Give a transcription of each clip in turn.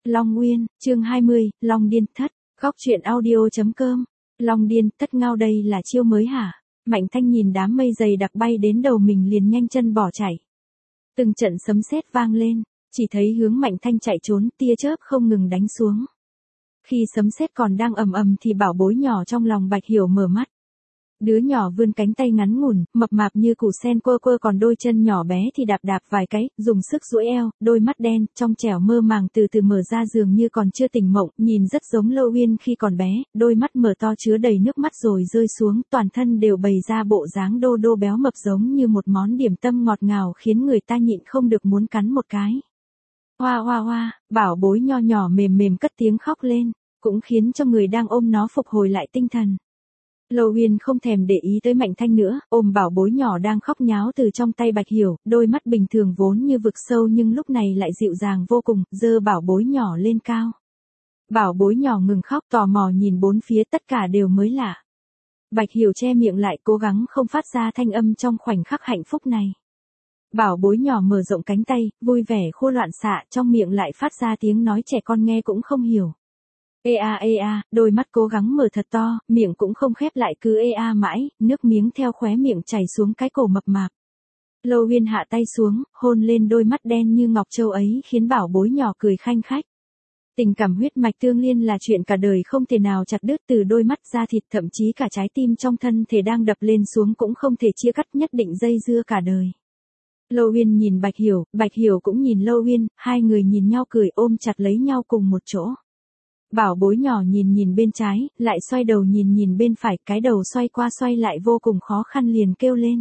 Long Nguyên, chương 20, Long Điên Thất, góc truyện audio.com. Long Điên Thất ngao đây là chiêu mới hả? Mạnh Thanh nhìn đám mây dày đặc bay đến đầu mình liền nhanh chân bỏ chạy. Từng trận sấm sét vang lên, chỉ thấy hướng Mạnh Thanh chạy trốn, tia chớp không ngừng đánh xuống. Khi sấm sét còn đang ầm ầm thì bảo bối nhỏ trong lòng Bạch Hiểu mở mắt. Đứa nhỏ vươn cánh tay ngắn ngủn, mập mạp như củ sen quơ quơ, còn đôi chân nhỏ bé thì đạp đạp vài cái, dùng sức duỗi eo, đôi mắt đen, trong trẻo mơ màng từ từ mở ra, dường như còn chưa tỉnh mộng, nhìn rất giống Lâu Uyên khi còn bé, đôi mắt mở to chứa đầy nước mắt rồi rơi xuống, toàn thân đều bày ra bộ dáng đô đô béo mập giống như một món điểm tâm ngọt ngào khiến người ta nhịn không được muốn cắn một cái. Hoa hoa hoa, bảo bối nho nhỏ mềm mềm cất tiếng khóc lên, cũng khiến cho người đang ôm nó phục hồi lại tinh thần. Lâu Uyên không thèm để ý tới Mạnh Thanh nữa, ôm bảo bối nhỏ đang khóc nháo từ trong tay Bạch Hiểu, đôi mắt bình thường vốn như vực sâu nhưng lúc này lại dịu dàng vô cùng, giơ bảo bối nhỏ lên cao. Bảo bối nhỏ ngừng khóc, tò mò nhìn bốn phía, tất cả đều mới lạ. Bạch Hiểu che miệng lại, cố gắng không phát ra thanh âm trong khoảnh khắc hạnh phúc này. Bảo bối nhỏ mở rộng cánh tay, vui vẻ khô loạn xạ, trong miệng lại phát ra tiếng nói trẻ con nghe cũng không hiểu. Ê a, đôi mắt cố gắng mở thật to, miệng cũng không khép lại, cứ ê a mãi, nước miếng theo khóe miệng chảy xuống cái cổ mập mạp. Lâu Uyên hạ tay xuống, hôn lên đôi mắt đen như ngọc châu ấy khiến bảo bối nhỏ cười khanh khách. Tình cảm huyết mạch tương liên là chuyện cả đời không thể nào chặt đứt, từ đôi mắt da thịt thậm chí cả trái tim trong thân thể đang đập lên xuống cũng không thể chia cắt, nhất định dây dưa cả đời. Lâu Uyên nhìn Bạch Hiểu cũng nhìn Lâu Uyên, hai người nhìn nhau cười ôm chặt lấy nhau cùng một chỗ. Bảo bối nhỏ nhìn bên trái, lại xoay đầu nhìn bên phải, cái đầu xoay qua xoay lại vô cùng khó khăn liền kêu lên.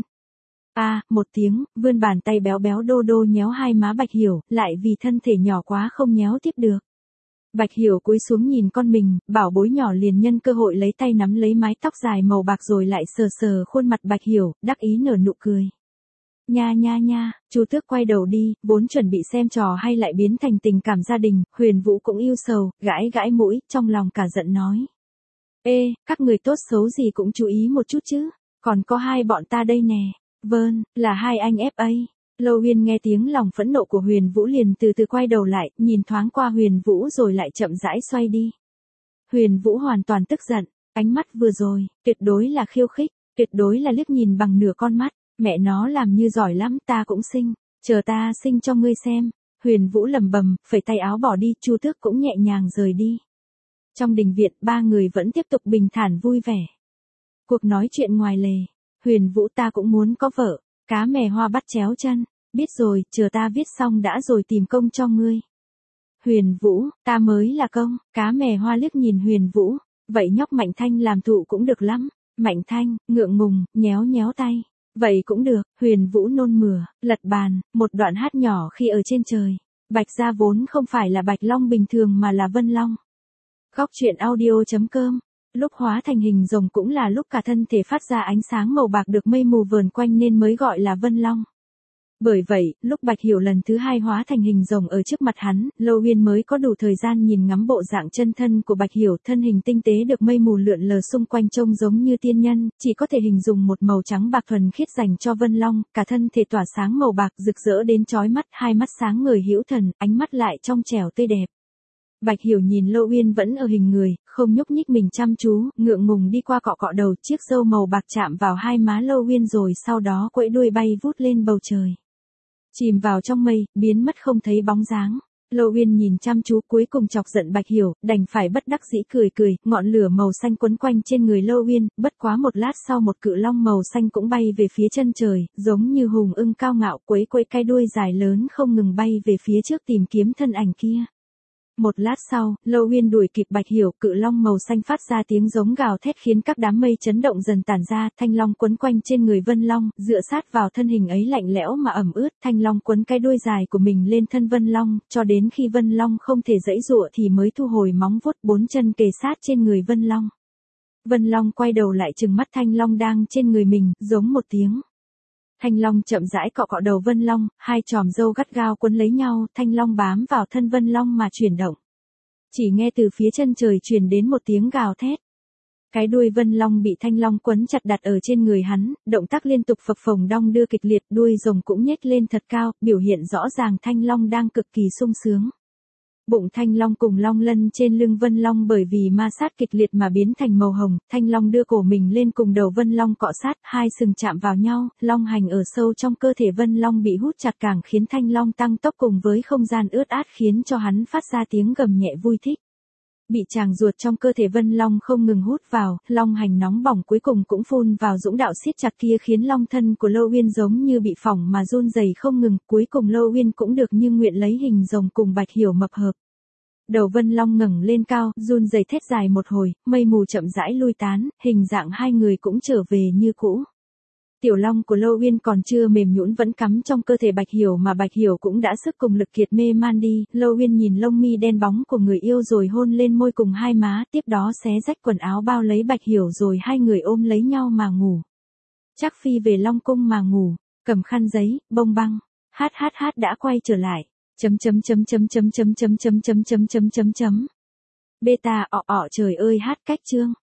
Một tiếng, vươn bàn tay béo béo đô đô nhéo hai má Bạch Hiểu, lại vì thân thể nhỏ quá không nhéo tiếp được. Bạch Hiểu cúi xuống nhìn con mình, bảo bối nhỏ liền nhân cơ hội lấy tay nắm lấy mái tóc dài màu bạc rồi lại sờ khuôn mặt Bạch Hiểu, đắc ý nở nụ cười. Nha, chú Tước quay đầu đi, vốn chuẩn bị xem trò hay lại biến thành tình cảm gia đình, Huyền Vũ cũng yêu sầu, gãi mũi, trong lòng cả giận nói. Ê, các người tốt xấu gì cũng chú ý một chút chứ, còn có hai bọn ta đây nè, vâng, là hai anh FA. Lâu Uyên nghe tiếng lòng phẫn nộ của Huyền Vũ liền từ từ quay đầu lại, nhìn thoáng qua Huyền Vũ rồi lại chậm rãi xoay đi. Huyền Vũ hoàn toàn tức giận, ánh mắt vừa rồi, tuyệt đối là khiêu khích, tuyệt đối là liếc nhìn bằng nửa con mắt. Mẹ nó làm như giỏi lắm, ta cũng sinh, chờ ta sinh cho ngươi xem. Huyền Vũ lẩm bẩm, phẩy tay áo bỏ đi, Chu Tước cũng nhẹ nhàng rời đi. Trong đình viện, ba người vẫn tiếp tục bình thản vui vẻ. Cuộc nói chuyện ngoài lề, Huyền Vũ ta cũng muốn có vợ, cá mè hoa bắt chéo chân, biết rồi, chờ ta viết xong đã rồi tìm công cho ngươi. Huyền Vũ, ta mới là công, cá mè hoa liếc nhìn Huyền Vũ, vậy nhóc Mạnh Thanh làm thụ cũng được lắm. Mạnh Thanh, ngượng ngùng, nhéo tay. Vậy cũng được, Huyền Vũ nôn mửa, lật bàn, một đoạn hát nhỏ khi ở trên trời. Bạch gia vốn không phải là Bạch Long bình thường mà là Vân Long. Góc truyện audio.com. Lúc hóa thành hình rồng cũng là lúc cả thân thể phát ra ánh sáng màu bạc được mây mù vờn quanh nên mới gọi là Vân Long. Bởi vậy, lúc Bạch Hiểu lần thứ hai hóa thành hình rồng ở trước mặt hắn, Lâu Uyên mới có đủ thời gian nhìn ngắm bộ dạng chân thân của Bạch Hiểu, thân hình tinh tế được mây mù lượn lờ xung quanh trông giống như tiên nhân, chỉ có thể hình dung một màu trắng bạc thuần khiết dành cho Vân Long, cả thân thể tỏa sáng màu bạc rực rỡ đến chói mắt, hai mắt sáng ngời hữu thần, ánh mắt lại trong trẻo tươi đẹp. Bạch Hiểu nhìn Lâu Uyên vẫn ở hình người, không nhúc nhích mình chăm chú, ngượng ngùng đi qua cọ đầu, chiếc râu màu bạc chạm vào hai má Lâu Uyên rồi sau đó quẫy đuôi bay vút lên bầu trời. Chìm vào trong mây, biến mất không thấy bóng dáng. Lâu Uyên nhìn chăm chú cuối cùng chọc giận Bạch Hiểu, đành phải bất đắc dĩ cười, ngọn lửa màu xanh quấn quanh trên người Lâu Uyên, bất quá một lát sau một cự long màu xanh cũng bay về phía chân trời, giống như hùng ưng cao ngạo quẫy cái đuôi dài lớn không ngừng bay về phía trước tìm kiếm thân ảnh kia. Một lát sau, Lâu Uyên đuổi kịp Bạch Hiểu, cự long màu xanh phát ra tiếng giống gào thét khiến các đám mây chấn động dần tản ra, thanh long quấn quanh trên người Vân Long, dựa sát vào thân hình ấy lạnh lẽo mà ẩm ướt, thanh long quấn cái đuôi dài của mình lên thân Vân Long, cho đến khi Vân Long không thể giãy giụa thì mới thu hồi móng vuốt, bốn chân kề sát trên người Vân Long. Vân Long quay đầu lại trừng mắt thanh long đang trên người mình, giống một tiếng. Thanh long chậm rãi cọ đầu Vân Long, hai chòm râu gắt gao quấn lấy nhau, thanh long bám vào thân Vân Long mà chuyển động. Chỉ nghe từ phía chân trời truyền đến một tiếng gào thét. Cái đuôi Vân Long bị thanh long quấn chặt đặt ở trên người hắn, động tác liên tục phập phồng đong đưa kịch liệt, đuôi rồng cũng nhếch lên thật cao, biểu hiện rõ ràng thanh long đang cực kỳ sung sướng. Bụng Thanh Long cùng long lân trên lưng Vân Long bởi vì ma sát kịch liệt mà biến thành màu hồng, Thanh Long đưa cổ mình lên cùng đầu Vân Long cọ sát, hai sừng chạm vào nhau, long hành ở sâu trong cơ thể Vân Long bị hút chặt càng khiến Thanh Long tăng tốc cùng với không gian ướt át khiến cho hắn phát ra tiếng gầm nhẹ vui thích. Bị tràng ruột trong cơ thể Vân Long không ngừng hút vào, long hành nóng bỏng cuối cùng cũng phun vào dũng đạo siết chặt kia khiến long thân của Lô Uyên giống như bị phỏng mà run rẩy không ngừng, cuối cùng Lô Uyên cũng được như nguyện lấy hình rồng cùng Bạch Hiểu mập hợp. Đầu Vân Long ngẩng lên cao, run rẩy thét dài một hồi, mây mù chậm rãi lui tán, hình dạng hai người cũng trở về như cũ. Tiểu long của Lô Uyên còn chưa mềm nhũn vẫn cắm trong cơ thể Bạch Hiểu mà Bạch Hiểu cũng đã sức cùng lực kiệt mê man đi, Lô Uyên nhìn lông mi đen bóng của người yêu rồi hôn lên môi cùng hai má, tiếp đó xé rách quần áo bao lấy Bạch Hiểu rồi hai người ôm lấy nhau mà ngủ. Chắc phi về Long cung mà ngủ, cầm khăn giấy, bông băng, hát đã quay trở lại. Beta trời ơi hát cách chương